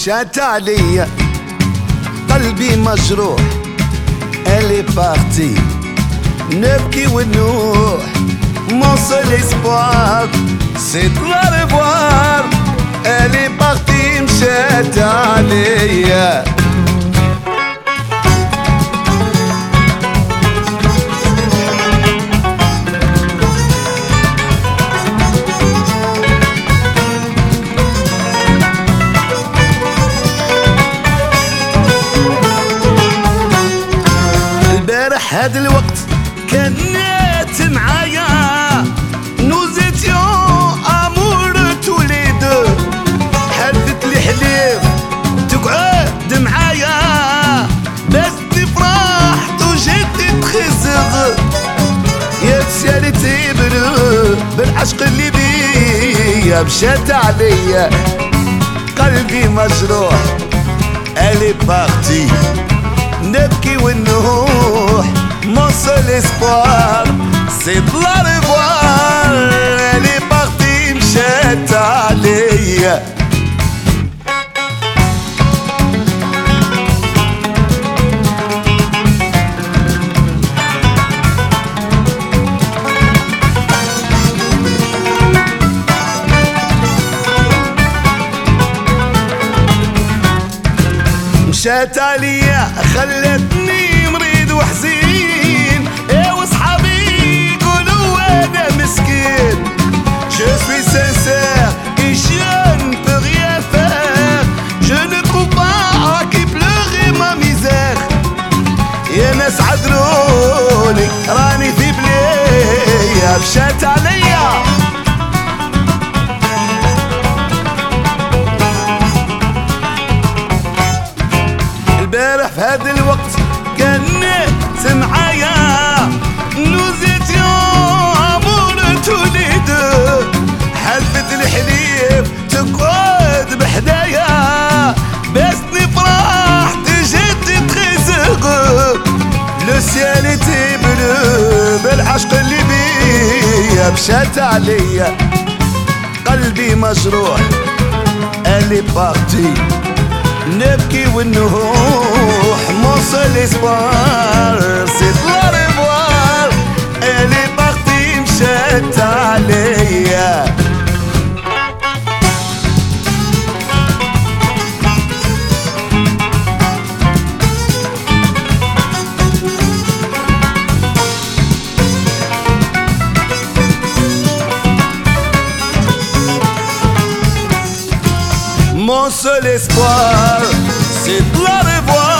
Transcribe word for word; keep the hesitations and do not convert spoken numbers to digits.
مشات عليا قلبي مجروح elle est partie نبكي ونوح mon seul espoir c'est de la revoir elle est partie مشات عليا هاد الوقت كانت معايا nous étions amoureux tous les deux حلفت لي حليف تقعد معايا بس تفرح وجيت تخزغ يا تسالتي بلو بالعشق اللي بيا مشات عليا قلبي مجروح elle est partie نبكي ونوح mon seul espoir c'est de la revoir elle est partie مشات عليا مشات عليا خلتني مريض وحزين ايه وصحابي يقولوا انا مسكين je suis sincère et je ne peux rien faire je ne trouve pas qui pleurer ma misère يا ناس عذروني راني في بلية مشات عليا البارح في هذا الوقت كانت معايا nous étions amoureux tous les deux حلفت الحليف تقعد بحدايا بس نفرح جيت تخزق لو سيال était bleu بالعشق اللي بيا مشات عليا قلبي مجروح elle est partie نبكي ونروح mon seul espoir c'est de la revoir elle est partie مشات عليا mon seul espoir c'est de la revoir